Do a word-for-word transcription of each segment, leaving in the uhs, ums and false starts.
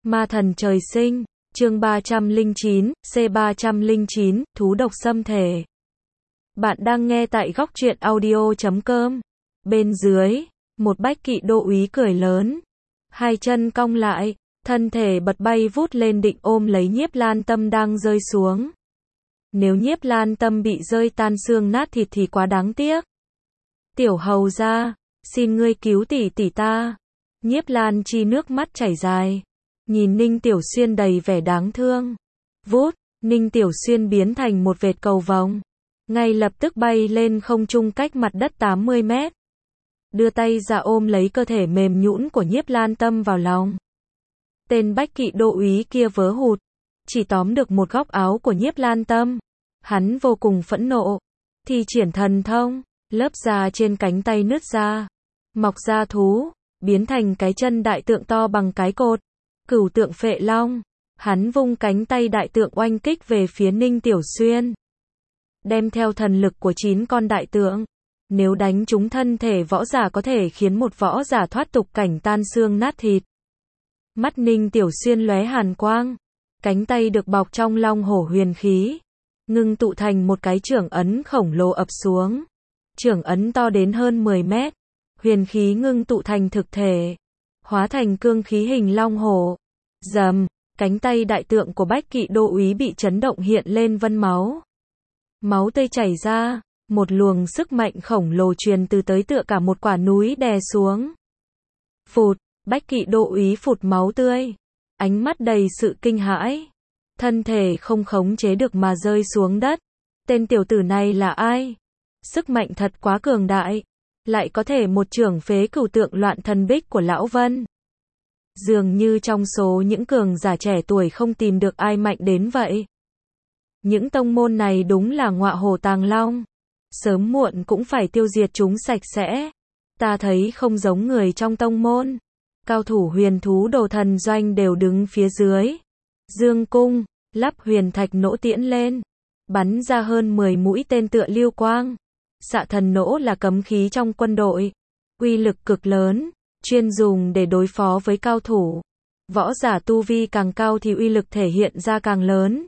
Ma thần trời sinh, chương ba trăm lẻ chín, C ba trăm lẻ chín, thú độc xâm thể. Bạn đang nghe tại góc truyện audio chấm com. Bên dưới, một bách kỵ đô úy cười lớn. Hai chân cong lại, thân thể bật bay vút lên định ôm lấy Nhiếp Lan Tâm đang rơi xuống. Nếu Nhiếp Lan Tâm bị rơi tan xương nát thịt thì quá đáng tiếc. Tiểu hầu gia, xin ngươi cứu tỷ tỷ ta. Nhiếp Lan Chi nước mắt chảy dài. Nhìn Ninh Tiểu Xuyên đầy vẻ đáng thương. Vút, Ninh Tiểu Xuyên biến thành một vệt cầu vồng. Ngay lập tức bay lên không trung cách mặt đất tám mươi mét. Đưa tay ra ôm lấy cơ thể mềm nhũn của Nhiếp Lan Tâm vào lòng. Tên bách kỵ đô úy kia vớ hụt. Chỉ tóm được một góc áo của Nhiếp Lan Tâm. Hắn vô cùng phẫn nộ. Thi triển thần thông, lớp da trên cánh tay nứt ra. Mọc ra thú, biến thành cái chân đại tượng to bằng cái cột. Cửu tượng phệ long, hắn vung cánh tay đại tượng oanh kích về phía Ninh Tiểu Xuyên. Đem theo thần lực của chín con đại tượng, nếu đánh trúng thân thể võ giả có thể khiến một võ giả thoát tục cảnh tan xương nát thịt. Mắt Ninh Tiểu Xuyên lóe hàn quang, cánh tay được bọc trong long hổ huyền khí, ngưng tụ thành một cái chưởng ấn khổng lồ ập xuống. Chưởng ấn to đến hơn mười mét, huyền khí ngưng tụ thành thực thể. Hóa thành cương khí hình long hổ. Rầm, cánh tay đại tượng của bách kỵ đô úy bị chấn động hiện lên vân máu. Máu tươi chảy ra, một luồng sức mạnh khổng lồ truyền từ tới tựa cả một quả núi đè xuống. Phụt, bách kỵ đô úy phụt máu tươi. Ánh mắt đầy sự kinh hãi. Thân thể không khống chế được mà rơi xuống đất. Tên tiểu tử này là ai? Sức mạnh thật quá cường đại. Lại có thể một chưởng phế cửu tượng loạn thần bích của Lão Vân. Dường như trong số những cường giả trẻ tuổi không tìm được ai mạnh đến vậy. Những tông môn này đúng là ngọa hổ tàng long. Sớm muộn cũng phải tiêu diệt chúng sạch sẽ. Ta thấy không giống người trong tông môn. Cao thủ huyền thú đồ thần doanh đều đứng phía dưới. Dương cung, lắp huyền thạch nỗ tiễn lên. Bắn ra hơn mười mũi tên tựa lưu quang. Xạ thần nỗ là cấm khí trong quân đội. Uy lực cực lớn, chuyên dùng để đối phó với cao thủ. Võ giả tu vi càng cao thì uy lực thể hiện ra càng lớn.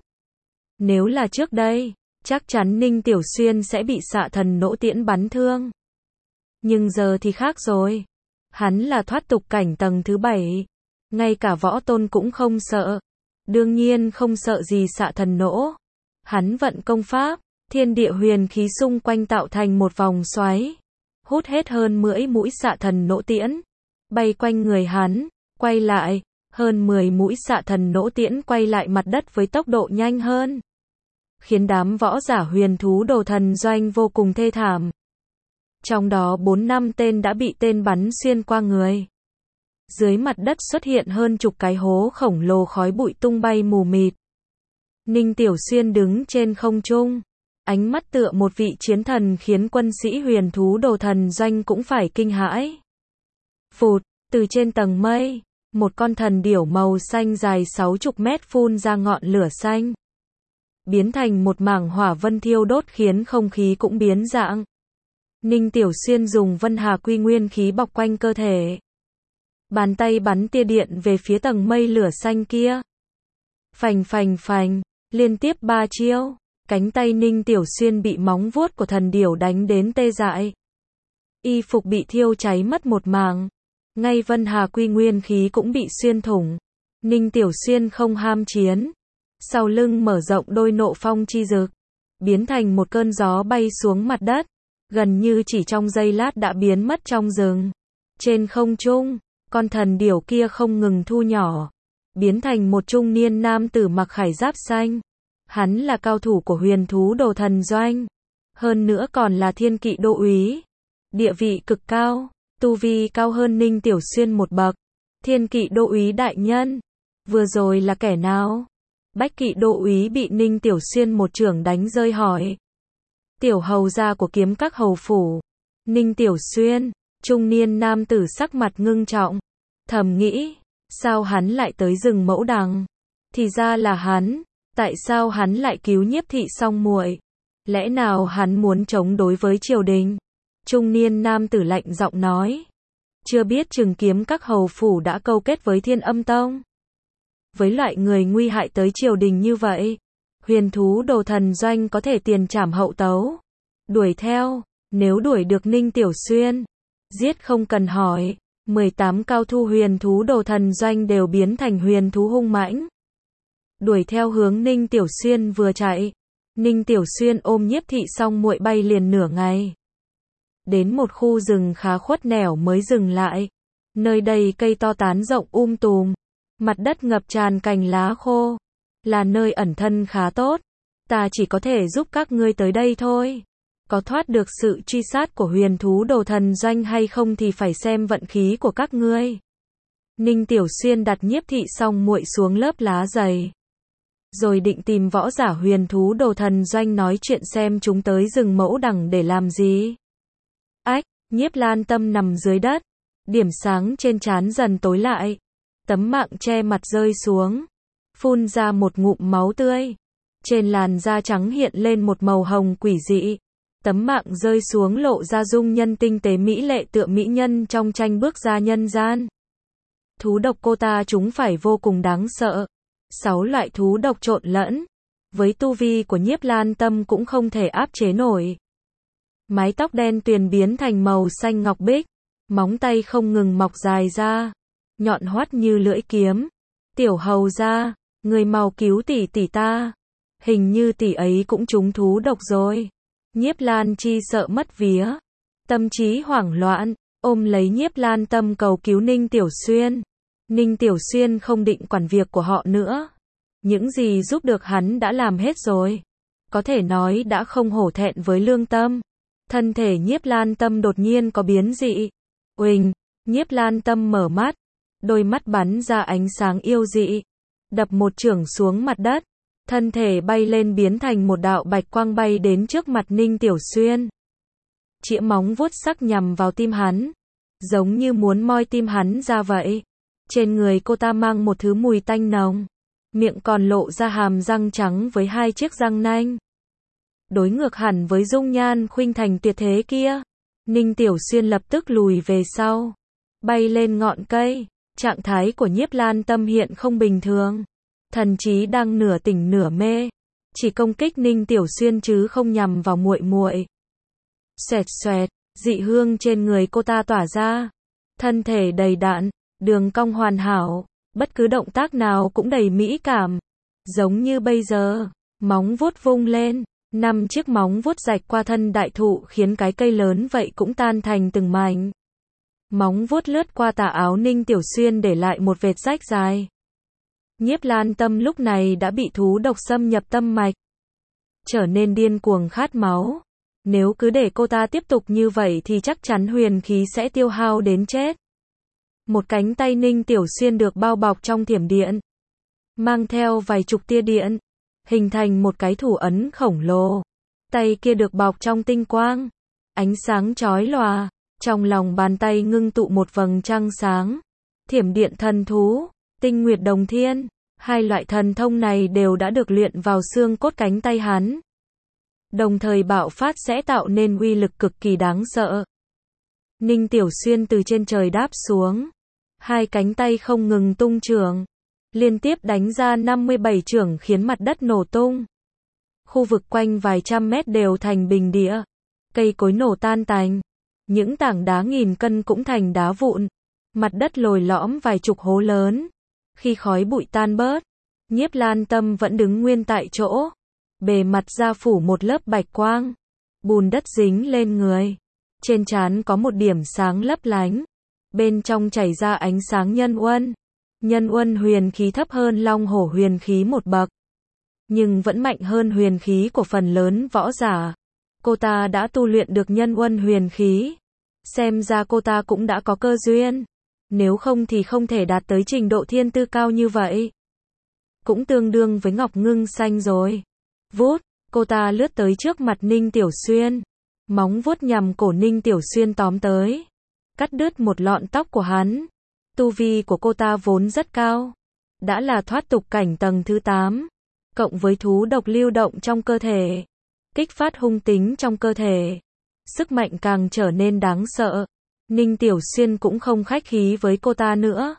Nếu là trước đây, chắc chắn Ninh Tiểu Xuyên sẽ bị xạ thần nỗ tiễn bắn thương. Nhưng giờ thì khác rồi. Hắn là thoát tục cảnh tầng thứ bảy. Ngay cả võ tôn cũng không sợ. Đương nhiên không sợ gì xạ thần nỗ. Hắn vận công pháp. Thiên địa huyền khí xung quanh tạo thành một vòng xoáy. Hút hết hơn mười mũi xạ thần nỗ tiễn. Bay quanh người hắn, quay lại. Hơn mười mũi xạ thần nỗ tiễn quay lại mặt đất với tốc độ nhanh hơn. Khiến đám võ giả huyền thú đồ thần doanh vô cùng thê thảm. Trong đó bốn năm tên đã bị tên bắn xuyên qua người. Dưới mặt đất xuất hiện hơn chục cái hố khổng lồ khói bụi tung bay mù mịt. Ninh Tiểu Xuyên đứng trên không trung. Ánh mắt tựa một vị chiến thần khiến quân sĩ huyền thú đồ thần doanh cũng phải kinh hãi. Phụt, từ trên tầng mây, một con thần điểu màu xanh dài sáu mươi mét phun ra ngọn lửa xanh. Biến thành một mảng hỏa vân thiêu đốt khiến không khí cũng biến dạng. Ninh Tiểu Xuyên dùng vân hà quy nguyên khí bọc quanh cơ thể. Bàn tay bắn tia điện về phía tầng mây lửa xanh kia. Phành phành phành, liên tiếp ba chiêu. Cánh tay Ninh Tiểu Xuyên bị móng vuốt của thần điểu đánh đến tê dại. Y phục bị thiêu cháy mất một mảng. Ngay vân hà quy nguyên khí cũng bị xuyên thủng. Ninh Tiểu Xuyên không ham chiến. Sau lưng mở rộng đôi nộ phong chi dực. Biến thành một cơn gió bay xuống mặt đất. Gần như chỉ trong giây lát đã biến mất trong rừng. Trên không trung, con thần điểu kia không ngừng thu nhỏ. Biến thành một trung niên nam tử mặc khải giáp xanh. Hắn là cao thủ của huyền thú đồ thần doanh. Hơn nữa còn là thiên kỵ đô úy. Địa vị cực cao, tu vi cao hơn Ninh Tiểu Xuyên một bậc. Thiên kỵ đô úy đại nhân. Vừa rồi là kẻ nào? Bách kỵ đô úy bị Ninh Tiểu Xuyên một chưởng đánh rơi hỏi. Tiểu hầu gia của kiếm các hầu phủ. Ninh Tiểu Xuyên, trung niên nam tử sắc mặt ngưng trọng. Thầm nghĩ, sao hắn lại tới rừng Mẫu Đằng? Thì ra là hắn. Tại sao hắn lại cứu Nhiếp thị song muội? Lẽ nào hắn muốn chống đối với triều đình? Trung niên nam tử lạnh giọng nói. Chưa biết chừng kiếm các hầu phủ đã câu kết với Thiên Âm Tông. Với loại người nguy hại tới triều đình như vậy, huyền thú đồ thần doanh có thể tiền trảm hậu tấu. Đuổi theo, nếu đuổi được Ninh Tiểu Xuyên, giết không cần hỏi, mười tám cao thủ huyền thú đồ thần doanh đều biến thành huyền thú hung mãnh. Đuổi theo hướng Ninh Tiểu Xuyên vừa chạy, Ninh Tiểu Xuyên ôm Nhiếp Thị Song muội bay liền nửa ngày. Đến một khu rừng khá khuất nẻo mới dừng lại. Nơi đây cây to tán rộng um tùm, mặt đất ngập tràn cành lá khô, là nơi ẩn thân khá tốt. Ta chỉ có thể giúp các ngươi tới đây thôi. Có thoát được sự truy sát của huyền thú đồ thần doanh hay không thì phải xem vận khí của các ngươi. Ninh Tiểu Xuyên đặt Nhiếp Thị Song muội xuống lớp lá dày, rồi định tìm võ giả huyền thú đồ thần doanh nói chuyện xem chúng tới rừng mẫu đằng để làm gì. Ách, Nhiếp Lan Tâm nằm dưới đất, điểm sáng trên trán dần tối lại, tấm mạng che mặt rơi xuống, phun ra một ngụm máu tươi. Trên làn da trắng hiện lên một màu hồng quỷ dị. Tấm mạng rơi xuống lộ ra dung nhân tinh tế mỹ lệ tựa mỹ nhân trong tranh bước ra nhân gian. Thú độc cô ta chúng phải vô cùng đáng sợ. Sáu loại thú độc trộn lẫn, với tu vi của Nhiếp Lan Tâm cũng không thể áp chế nổi. Mái tóc đen tuyền biến thành màu xanh ngọc bích, móng tay không ngừng mọc dài ra, nhọn hoắt như lưỡi kiếm. Tiểu hầu gia, người mau cứu tỷ tỷ ta. Hình như tỷ ấy cũng trúng thú độc rồi. Nhiếp Lan Chi sợ mất vía, tâm trí hoảng loạn, ôm lấy Nhiếp Lan Tâm cầu cứu Ninh Tiểu Xuyên. Ninh Tiểu Xuyên không định quản việc của họ nữa. Những gì giúp được hắn đã làm hết rồi. Có thể nói đã không hổ thẹn với lương tâm. Thân thể Nhiếp Lan Tâm đột nhiên có biến dị. Uỳnh, Nhiếp Lan Tâm mở mắt, đôi mắt bắn ra ánh sáng yêu dị, đập một chưởng xuống mặt đất. Thân thể bay lên biến thành một đạo bạch quang bay đến trước mặt Ninh Tiểu Xuyên. Chĩa móng vuốt sắc nhằm vào tim hắn, giống như muốn moi tim hắn ra vậy. Trên người cô ta mang một thứ mùi tanh nồng, miệng còn lộ ra hàm răng trắng với hai chiếc răng nanh. Đối ngược hẳn với dung nhan khuynh thành tuyệt thế kia. Ninh Tiểu Xuyên lập tức lùi về sau, bay lên ngọn cây. Trạng thái của Nhiếp Lan Tâm hiện không bình thường. Thần trí đang nửa tỉnh nửa mê, chỉ công kích Ninh Tiểu Xuyên chứ không nhằm vào muội muội. Xoẹt xoẹt, dị hương trên người cô ta tỏa ra, thân thể đầy đặn, đường cong hoàn hảo, bất cứ động tác nào cũng đầy mỹ cảm, giống như bây giờ. Móng vuốt vung lên, năm chiếc móng vuốt rạch qua thân đại thụ khiến cái cây lớn vậy cũng tan thành từng mảnh. Móng vuốt lướt qua tà áo Ninh Tiểu Xuyên để lại một vệt rách dài. Nhiếp Lan Tâm lúc này đã bị thú độc xâm nhập tâm mạch, trở nên điên cuồng khát máu. Nếu cứ để cô ta tiếp tục như vậy thì chắc chắn huyền khí sẽ tiêu hao đến chết. Một cánh tay Ninh Tiểu Xuyên được bao bọc trong thiểm điện, mang theo vài chục tia điện, hình thành một cái thủ ấn khổng lồ. Tay kia được bọc trong tinh quang, ánh sáng chói lòa, trong lòng bàn tay ngưng tụ một vầng trăng sáng. Thiểm điện thần thú, tinh nguyệt đồng thiên, hai loại thần thông này đều đã được luyện vào xương cốt cánh tay hắn. Đồng thời bạo phát sẽ tạo nên uy lực cực kỳ đáng sợ. Ninh Tiểu Xuyên từ trên trời đáp xuống, hai cánh tay không ngừng tung chưởng, liên tiếp đánh ra năm mươi bảy chưởng khiến mặt đất nổ tung. Khu vực quanh vài trăm mét đều thành bình địa, cây cối nổ tan tành, những tảng đá nghìn cân cũng thành đá vụn, mặt đất lồi lõm vài chục hố lớn. Khi khói bụi tan bớt, Nhiếp Lan Tâm vẫn đứng nguyên tại chỗ, bề mặt da phủ một lớp bạch quang, bùn đất dính lên người, trên trán có một điểm sáng lấp lánh, bên trong chảy ra ánh sáng nhân uân. Nhân uân huyền khí thấp hơn long hổ huyền khí một bậc, nhưng vẫn mạnh hơn huyền khí của phần lớn võ giả. Cô ta đã tu luyện được nhân uân huyền khí, xem ra cô ta cũng đã có cơ duyên, nếu không thì không thể đạt tới trình độ thiên tư cao như vậy. Cũng tương đương với ngọc ngưng xanh rồi. Vút, cô ta lướt tới trước mặt Ninh Tiểu Xuyên, móng vuốt nhằm cổ Ninh Tiểu Xuyên tóm tới, cắt đứt một lọn tóc của hắn. Tu vi của cô ta vốn rất cao, đã là thoát tục cảnh tầng thứ tám, cộng với thú độc lưu động trong cơ thể, kích phát hung tính trong cơ thể, sức mạnh càng trở nên đáng sợ. Ninh Tiểu Xuyên cũng không khách khí với cô ta nữa,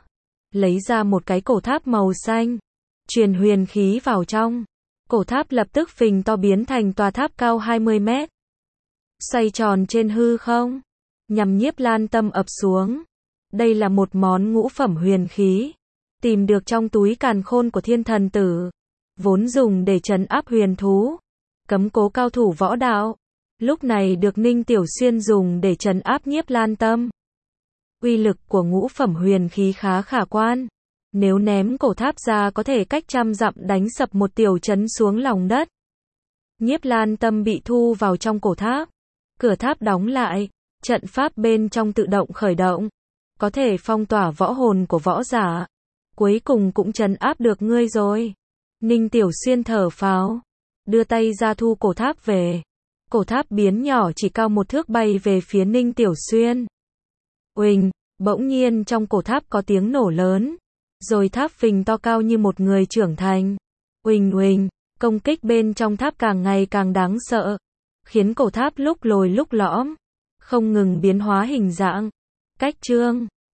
lấy ra một cái cổ tháp màu xanh, truyền huyền khí vào trong. Cổ tháp lập tức phình to biến thành tòa tháp cao hai mươi mét. Xoay tròn trên hư không, nhằm Nhiếp Lan Tâm ập xuống. Đây là một món ngũ phẩm huyền khí, tìm được trong túi càn khôn của thiên thần tử, vốn dùng để trấn áp huyền thú, cấm cố cao thủ võ đạo. Lúc này được Ninh Tiểu Xuyên dùng để trấn áp Nhiếp Lan Tâm. Uy lực của ngũ phẩm huyền khí khá khả quan. Nếu ném cổ tháp ra có thể cách trăm dặm đánh sập một tiểu trấn xuống lòng đất. Nhiếp Lan Tâm bị thu vào trong cổ tháp. Cửa tháp đóng lại, trận pháp bên trong tự động khởi động. Có thể phong tỏa võ hồn của võ giả. Cuối cùng cũng trấn áp được ngươi rồi. Ninh Tiểu Xuyên thở phào, đưa tay ra thu cổ tháp về. Cổ tháp biến nhỏ chỉ cao một thước bay về phía Ninh Tiểu Xuyên. Uỳnh, bỗng nhiên trong cổ tháp có tiếng nổ lớn. Rồi tháp phình to cao như một người trưởng thành. Uỳnh uỳnh, công kích bên trong tháp càng ngày càng đáng sợ. Khiến cổ tháp lúc lồi lúc lõm, không ngừng biến hóa hình dạng. Cách chương